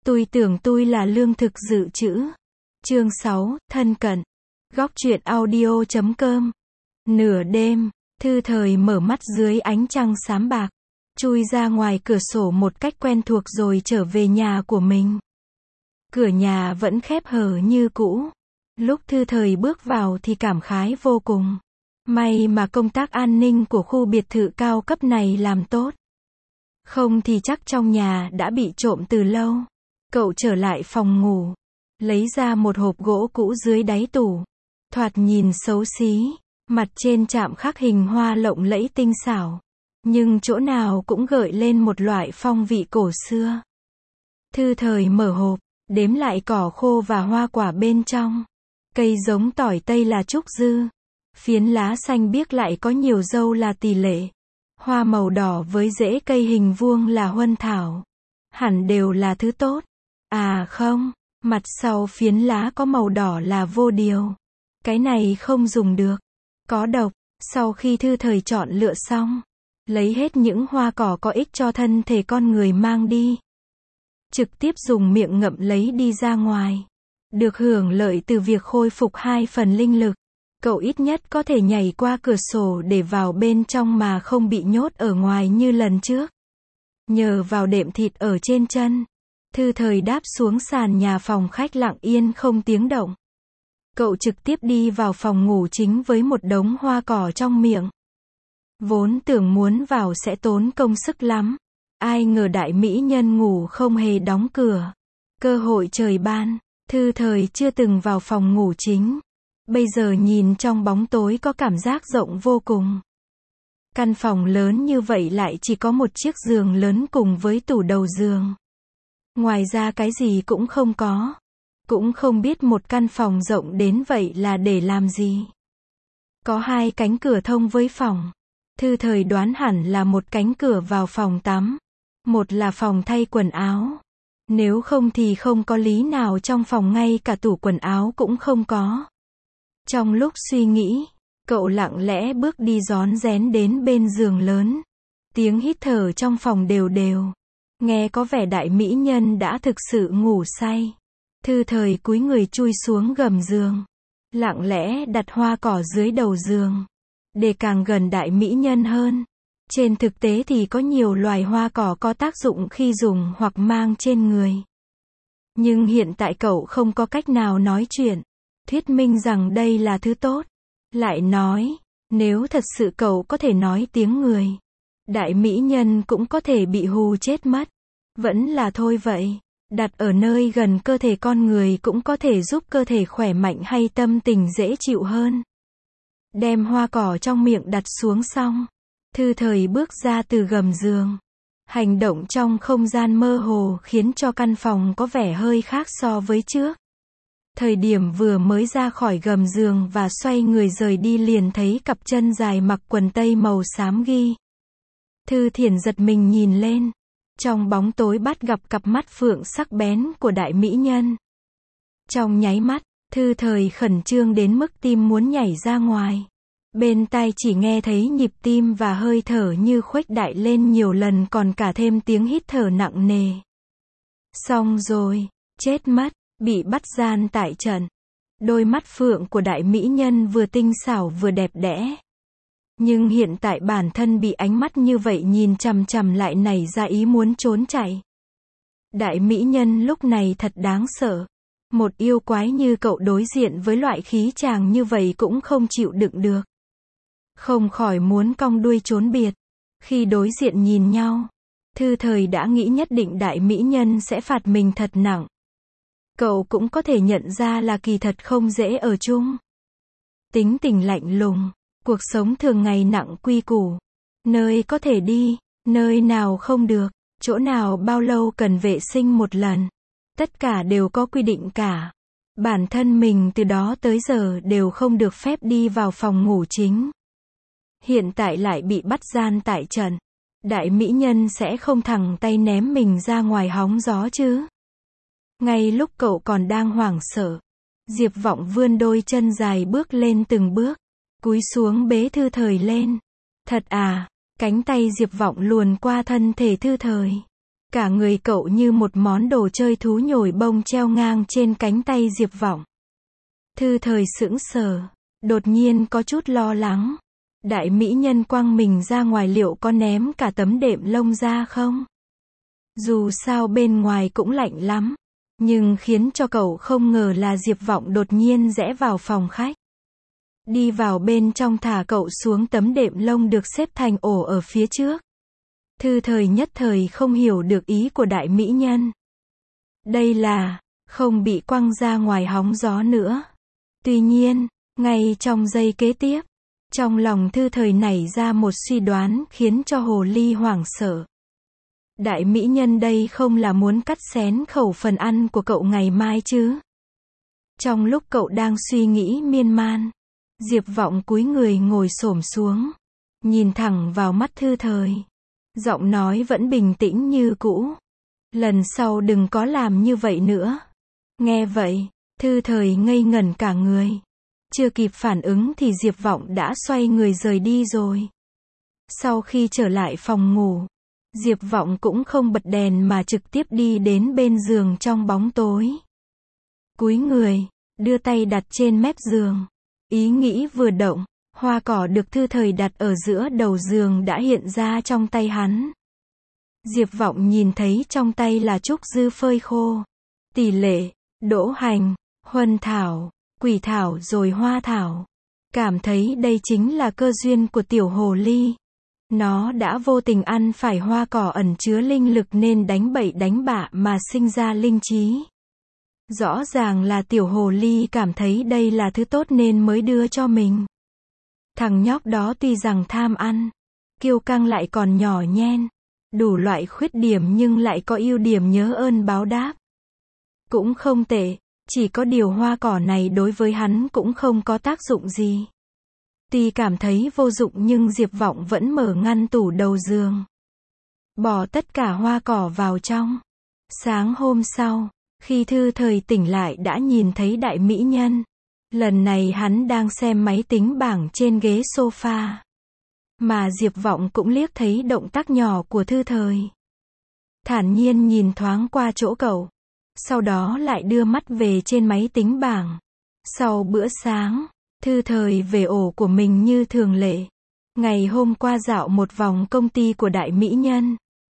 Tôi tưởng tôi là lương thực dự trữ. Chương 6, thân cận. Góc truyện audio.com. Nửa đêm, Thư Thời mở mắt dưới ánh trăng xám bạc, chui ra ngoài cửa sổ một cách quen thuộc rồi trở về nhà của mình. Cửa nhà vẫn khép hờ như cũ. Lúc Thư Thời bước vào thì cảm khái vô cùng. May mà công tác an ninh của khu biệt thự cao cấp này làm tốt. Không thì chắc trong nhà đã bị trộm từ lâu. Cậu trở lại phòng ngủ, lấy ra một hộp gỗ cũ dưới đáy tủ. Thoạt nhìn xấu xí, mặt trên chạm khắc hình hoa lộng lẫy tinh xảo, nhưng chỗ nào cũng gợi lên một loại phong vị cổ xưa. Thư Thời mở hộp, đếm lại cỏ khô và hoa quả bên trong. Cây giống tỏi tây là trúc dư, phiến lá xanh biếc lại có nhiều dâu là tỳ lệ, hoa màu đỏ với rễ cây hình vuông là huân thảo. Hẳn đều là thứ tốt. À không, mặt sau phiến lá có màu đỏ là vô điều. Cái này không dùng được, có độc. Sau khi Thư Thời chọn lựa xong, lấy hết những hoa cỏ có ích cho thân thể con người mang đi. Trực tiếp dùng miệng ngậm lấy đi ra ngoài. Được hưởng lợi từ việc khôi phục 2 phần linh lực. Cậu ít nhất có thể nhảy qua cửa sổ để vào bên trong mà không bị nhốt ở ngoài như lần trước. Nhờ vào đệm thịt ở trên chân, Thư Thời đáp xuống sàn nhà phòng khách lặng yên không tiếng động. Cậu trực tiếp đi vào phòng ngủ chính với một đống hoa cỏ trong miệng. Vốn tưởng muốn vào sẽ tốn công sức lắm. Ai ngờ đại mỹ nhân ngủ không hề đóng cửa. Cơ hội trời ban, Thư Thời chưa từng vào phòng ngủ chính. Bây giờ nhìn trong bóng tối có cảm giác rộng vô cùng. Căn phòng lớn như vậy lại chỉ có một chiếc giường lớn cùng với tủ đầu giường. Ngoài ra cái gì cũng không có. Cũng không biết một căn phòng rộng đến vậy là để làm gì. Có 2 cánh cửa thông với phòng. Thư Thời đoán hẳn là một cánh cửa vào phòng tắm. Một là phòng thay quần áo. Nếu không thì không có lý nào trong phòng ngay cả tủ quần áo cũng không có. Trong lúc suy nghĩ, cậu lặng lẽ bước đi rón rén đến bên giường lớn. Tiếng hít thở trong phòng đều đều. Nghe có vẻ đại mỹ nhân đã thực sự ngủ say. Thư Thời cúi người chui xuống gầm giường. Lặng lẽ đặt hoa cỏ dưới đầu giường. Để càng gần đại mỹ nhân hơn. Trên thực tế thì có nhiều loài hoa cỏ có tác dụng khi dùng hoặc mang trên người. Nhưng hiện tại cậu không có cách nào nói chuyện. Thuyết minh rằng đây là thứ tốt. Lại nói, nếu thật sự cậu có thể nói tiếng người, đại mỹ nhân cũng có thể bị hù chết mất. Vẫn là thôi vậy. Đặt ở nơi gần cơ thể con người cũng có thể giúp cơ thể khỏe mạnh hay tâm tình dễ chịu hơn. Đem hoa cỏ trong miệng đặt xuống xong, Thư Thời bước ra từ gầm giường. Hành động trong không gian mơ hồ khiến cho căn phòng có vẻ hơi khác so với trước. Thời điểm vừa mới ra khỏi gầm giường và xoay người rời đi liền thấy cặp chân dài mặc quần tây màu xám ghi. Thư Thiển giật mình nhìn lên. Trong bóng tối bắt gặp cặp mắt phượng sắc bén của đại mỹ nhân. Trong nháy mắt, Thư Thời khẩn trương đến mức tim muốn nhảy ra ngoài. Bên tai chỉ nghe thấy nhịp tim và hơi thở như khuếch đại lên nhiều lần còn cả thêm tiếng hít thở nặng nề. Xong rồi, chết mất, bị bắt gian tại trận. Đôi mắt phượng của đại mỹ nhân vừa tinh xảo vừa đẹp đẽ. Nhưng hiện tại bản thân bị ánh mắt như vậy nhìn chằm chằm lại nảy ra ý muốn trốn chạy. Đại mỹ nhân lúc này thật đáng sợ. Một yêu quái như cậu đối diện với loại khí chàng như vậy cũng không chịu đựng được. Không khỏi muốn cong đuôi trốn biệt. Khi đối diện nhìn nhau, Thư Thời đã nghĩ nhất định đại mỹ nhân sẽ phạt mình thật nặng. Cậu cũng có thể nhận ra là kỳ thật không dễ ở chung. Tính tình lạnh lùng. Cuộc sống thường ngày nặng quy củ. Nơi có thể đi, nơi nào không được, chỗ nào bao lâu cần vệ sinh một lần. Tất cả đều có quy định cả. Bản thân mình từ đó tới giờ đều không được phép đi vào phòng ngủ chính. Hiện tại lại bị bắt gian tại trận. Đại mỹ nhân sẽ không thẳng tay ném mình ra ngoài hóng gió chứ. Ngay lúc cậu còn đang hoảng sợ, Diệp Vọng vươn đôi chân dài bước lên từng bước. Cúi xuống bế Thư Thời lên. Thật à, cánh tay Diệp Vọng luồn qua thân thể Thư Thời. Cả người cậu như một món đồ chơi thú nhồi bông treo ngang trên cánh tay Diệp Vọng. Thư Thời sững sờ, đột nhiên có chút lo lắng. Đại mỹ nhân quăng mình ra ngoài liệu có ném cả tấm đệm lông ra không? Dù sao bên ngoài cũng lạnh lắm. Nhưng khiến cho cậu không ngờ là Diệp Vọng đột nhiên rẽ vào phòng khách. Đi vào bên trong thả cậu xuống tấm đệm lông được xếp thành ổ ở phía trước. Thư Thời nhất thời không hiểu được ý của đại mỹ nhân. Đây là, không bị quăng ra ngoài hóng gió nữa. Tuy nhiên, ngay trong giây kế tiếp, trong lòng Thư Thời nảy ra một suy đoán khiến cho hồ ly hoảng sợ. Đại mỹ nhân đây không là muốn cắt xén khẩu phần ăn của cậu ngày mai chứ? Trong lúc cậu đang suy nghĩ miên man, Diệp Vọng cúi người ngồi xổm xuống, nhìn thẳng vào mắt Thư Thời. Giọng nói vẫn bình tĩnh như cũ. Lần sau đừng có làm như vậy nữa. Nghe vậy, Thư Thời ngây ngẩn cả người. Chưa kịp phản ứng thì Diệp Vọng đã xoay người rời đi rồi. Sau khi trở lại phòng ngủ, Diệp Vọng cũng không bật đèn mà trực tiếp đi đến bên giường trong bóng tối. Cúi người, đưa tay đặt trên mép giường. Ý nghĩ vừa động, hoa cỏ được Thư Thời đặt ở giữa đầu giường đã hiện ra trong tay hắn. Diệp Vọng nhìn thấy trong tay là trúc dư phơi khô, tỷ lệ, đỗ hành, huân thảo, quỷ thảo rồi hoa thảo. Cảm thấy đây chính là cơ duyên của tiểu hồ ly. Nó đã vô tình ăn phải hoa cỏ ẩn chứa linh lực nên đánh bậy đánh bạ mà sinh ra linh trí. Rõ ràng là tiểu hồ ly cảm thấy đây là thứ tốt nên mới đưa cho mình. Thằng nhóc đó tuy rằng tham ăn, kiêu căng lại còn nhỏ nhen, đủ loại khuyết điểm nhưng lại có ưu điểm nhớ ơn báo đáp. Cũng không tệ, chỉ có điều hoa cỏ này đối với hắn cũng không có tác dụng gì. Tuy cảm thấy vô dụng nhưng Diệp Vọng vẫn mở ngăn tủ đầu giường, bỏ tất cả hoa cỏ vào trong. Sáng hôm sau, khi Thư Thời tỉnh lại đã nhìn thấy đại mỹ nhân. Lần này hắn đang xem máy tính bảng trên ghế sofa. Mà Diệp Vọng cũng liếc thấy động tác nhỏ của Thư Thời. Thản nhiên nhìn thoáng qua chỗ cậu. Sau đó lại đưa mắt về trên máy tính bảng. Sau bữa sáng, Thư Thời về ổ của mình như thường lệ. Ngày hôm qua dạo một vòng công ty của đại mỹ nhân.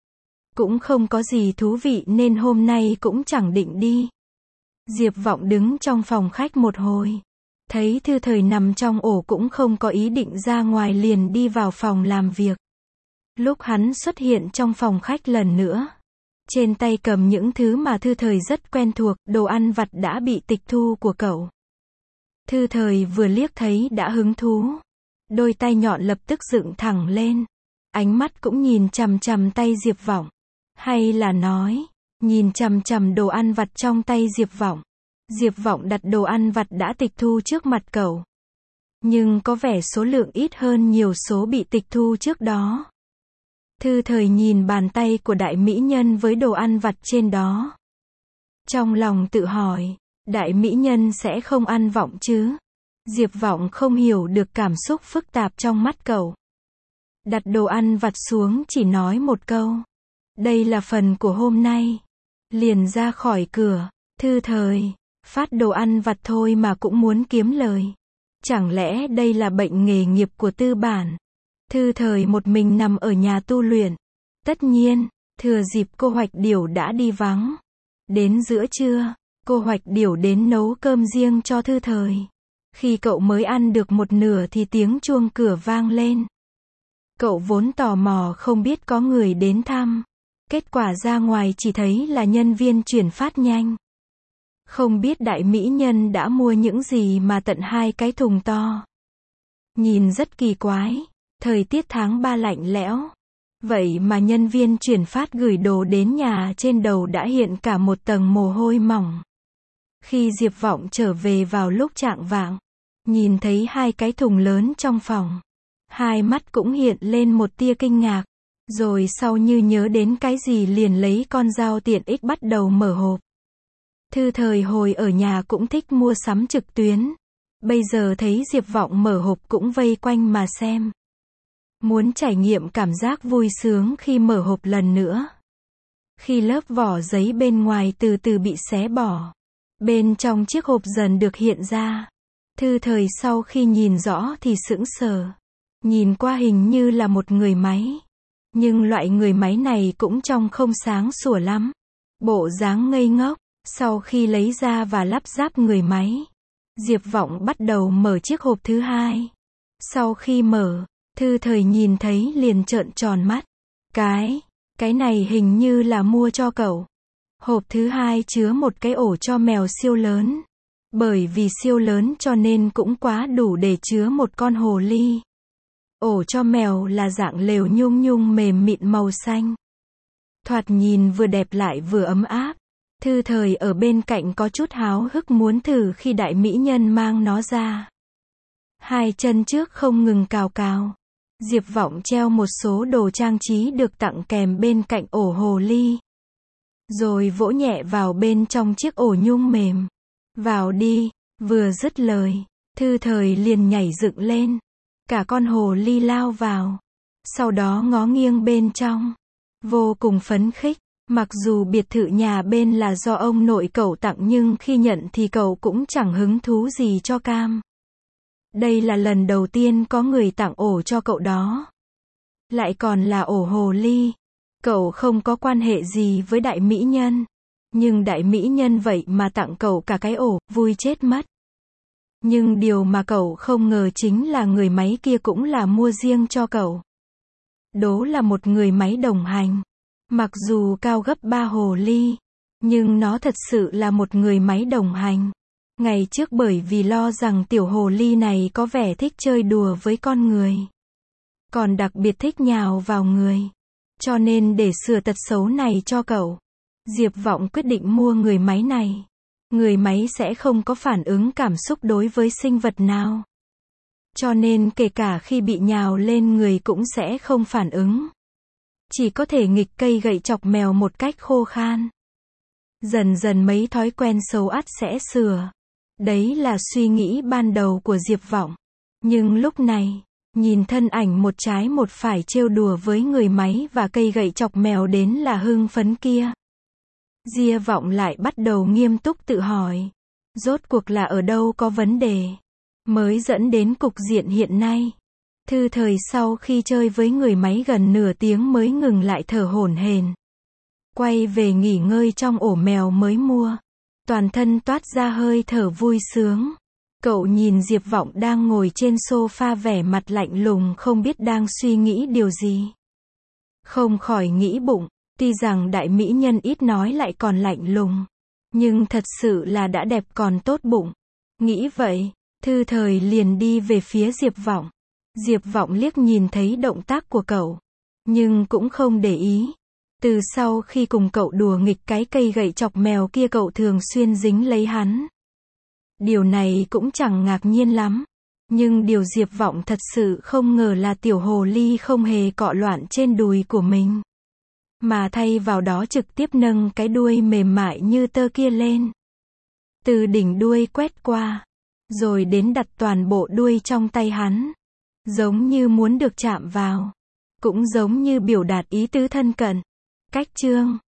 Cũng không có gì thú vị nên hôm nay cũng chẳng định đi. Diệp Vọng đứng trong phòng khách một hồi. Thấy Thư Thời nằm trong ổ cũng không có ý định ra ngoài liền đi vào phòng làm việc. Lúc hắn xuất hiện trong phòng khách lần nữa, trên tay cầm những thứ mà Thư Thời rất quen thuộc, đồ ăn vặt đã bị tịch thu của cậu. Thư Thời vừa liếc thấy đã hứng thú. Đôi tay nhọn lập tức dựng thẳng lên. Ánh mắt cũng nhìn chằm chằm tay Diệp Vọng. Hay là nói, nhìn chằm chằm đồ ăn vặt trong tay Diệp Vọng. Diệp Vọng đặt đồ ăn vặt đã tịch thu trước mặt cậu. Nhưng có vẻ số lượng ít hơn nhiều số bị tịch thu trước đó. Thư Thời nhìn bàn tay của đại mỹ nhân với đồ ăn vặt trên đó. Trong lòng tự hỏi, đại mỹ nhân sẽ không ăn Vọng chứ? Diệp Vọng không hiểu được cảm xúc phức tạp trong mắt cậu. Đặt đồ ăn vặt xuống chỉ nói một câu. Đây là phần của hôm nay. Liền ra khỏi cửa. Thư Thời, phát đồ ăn vặt thôi mà cũng muốn kiếm lời. Chẳng lẽ đây là bệnh nghề nghiệp của tư bản? Thư Thời một mình nằm ở nhà tu luyện. Tất nhiên, thừa dịp cô Hoạch Điểu đã đi vắng. Đến giữa trưa, cô Hoạch Điểu đến nấu cơm riêng cho Thư Thời. Khi cậu mới ăn được một nửa thì tiếng chuông cửa vang lên. Cậu vốn tò mò không biết có người đến thăm. Kết quả ra ngoài chỉ thấy là nhân viên chuyển phát nhanh. Không biết đại mỹ nhân đã mua những gì mà tận 2 cái thùng to. Nhìn rất kỳ quái. Thời tiết tháng 3 lạnh lẽo. Vậy mà nhân viên chuyển phát gửi đồ đến nhà trên đầu đã hiện cả một tầng mồ hôi mỏng. Khi Diệp Vọng trở về vào lúc chạng vạng, nhìn thấy 2 cái thùng lớn trong phòng. Hai mắt cũng hiện lên một tia kinh ngạc. Rồi sau như nhớ đến cái gì liền lấy con dao tiện ích bắt đầu mở hộp. Thư Thời hồi ở nhà cũng thích mua sắm trực tuyến. Bây giờ thấy Diệp Vọng mở hộp cũng vây quanh mà xem. Muốn trải nghiệm cảm giác vui sướng khi mở hộp lần nữa. Khi lớp vỏ giấy bên ngoài từ từ bị xé bỏ, bên trong chiếc hộp dần được hiện ra. Thư Thời sau khi nhìn rõ thì sững sờ. Nhìn qua hình như là một người máy. Nhưng loại người máy này cũng trông không sáng sủa lắm. Bộ dáng ngây ngốc. Sau khi lấy ra và lắp ráp người máy, Diệp Vọng bắt đầu mở chiếc hộp thứ hai. Sau khi mở, Thư Thời nhìn thấy liền trợn tròn mắt. Cái này hình như là mua cho cậu. Hộp thứ hai chứa một cái ổ cho mèo siêu lớn. Bởi vì siêu lớn cho nên cũng quá đủ để chứa một con hồ ly. Ổ cho mèo là dạng lều nhung nhung mềm mịn màu xanh. Thoạt nhìn vừa đẹp lại vừa ấm áp. Thư Thời ở bên cạnh có chút háo hức muốn thử khi đại mỹ nhân mang nó ra. Hai chân trước không ngừng cào cào. Diệp Vọng treo một số đồ trang trí được tặng kèm bên cạnh ổ hồ ly. Rồi vỗ nhẹ vào bên trong chiếc ổ nhung mềm. Vào đi, vừa dứt lời, Thư Thời liền nhảy dựng lên. Cả con hồ ly lao vào. Sau đó ngó nghiêng bên trong. Vô cùng phấn khích. Mặc dù biệt thự nhà bên là do ông nội cậu tặng nhưng khi nhận thì cậu cũng chẳng hứng thú gì cho cam. Đây là lần đầu tiên có người tặng ổ cho cậu đó. Lại còn là ổ hồ ly. Cậu không có quan hệ gì với đại mỹ nhân. Nhưng đại mỹ nhân vậy mà tặng cậu cả cái ổ, vui chết mất. Nhưng điều mà cậu không ngờ chính là người máy kia cũng là mua riêng cho cậu. Đó là một người máy đồng hành. Mặc dù cao gấp 3 hồ ly, nhưng nó thật sự là một người máy đồng hành. Ngày trước bởi vì lo rằng tiểu hồ ly này có vẻ thích chơi đùa với con người. Còn đặc biệt thích nhào vào người. Cho nên để sửa tật xấu này cho cậu, Diệp Vọng quyết định mua người máy này. Người máy sẽ không có phản ứng cảm xúc đối với sinh vật nào. Cho nên kể cả khi bị nhào lên người cũng sẽ không phản ứng. Chỉ có thể nghịch cây gậy chọc mèo một cách khô khan. Dần dần mấy thói quen xấu ắt sẽ sửa. Đấy là suy nghĩ ban đầu của Diệp Vọng. Nhưng lúc này, nhìn thân ảnh một trái một phải trêu đùa với người máy và cây gậy chọc mèo đến là hưng phấn kia, Diệp Vọng lại bắt đầu nghiêm túc tự hỏi. Rốt cuộc là ở đâu có vấn đề, mới dẫn đến cục diện hiện nay. Thư Thời sau khi chơi với người máy gần nửa tiếng mới ngừng lại thở hổn hển. Quay về nghỉ ngơi trong ổ mèo mới mua. Toàn thân toát ra hơi thở vui sướng. Cậu nhìn Diệp Vọng đang ngồi trên sofa vẻ mặt lạnh lùng không biết đang suy nghĩ điều gì. Không khỏi nghĩ bụng, tuy rằng đại mỹ nhân ít nói lại còn lạnh lùng. Nhưng thật sự là đã đẹp còn tốt bụng. Nghĩ vậy, Thư Thời liền đi về phía Diệp Vọng. Diệp Vọng liếc nhìn thấy động tác của cậu, nhưng cũng không để ý. Từ sau khi cùng cậu đùa nghịch cái cây gậy chọc mèo kia cậu thường xuyên dính lấy hắn. Điều này cũng chẳng ngạc nhiên lắm. Nhưng điều Diệp Vọng thật sự không ngờ là tiểu hồ ly không hề cọ loạn trên đùi của mình. Mà thay vào đó trực tiếp nâng cái đuôi mềm mại như tơ kia lên. Từ đỉnh đuôi quét qua, rồi đến đặt toàn bộ đuôi trong tay hắn. Giống như muốn được chạm vào. Cũng giống như biểu đạt ý tứ thân cận. Cách chương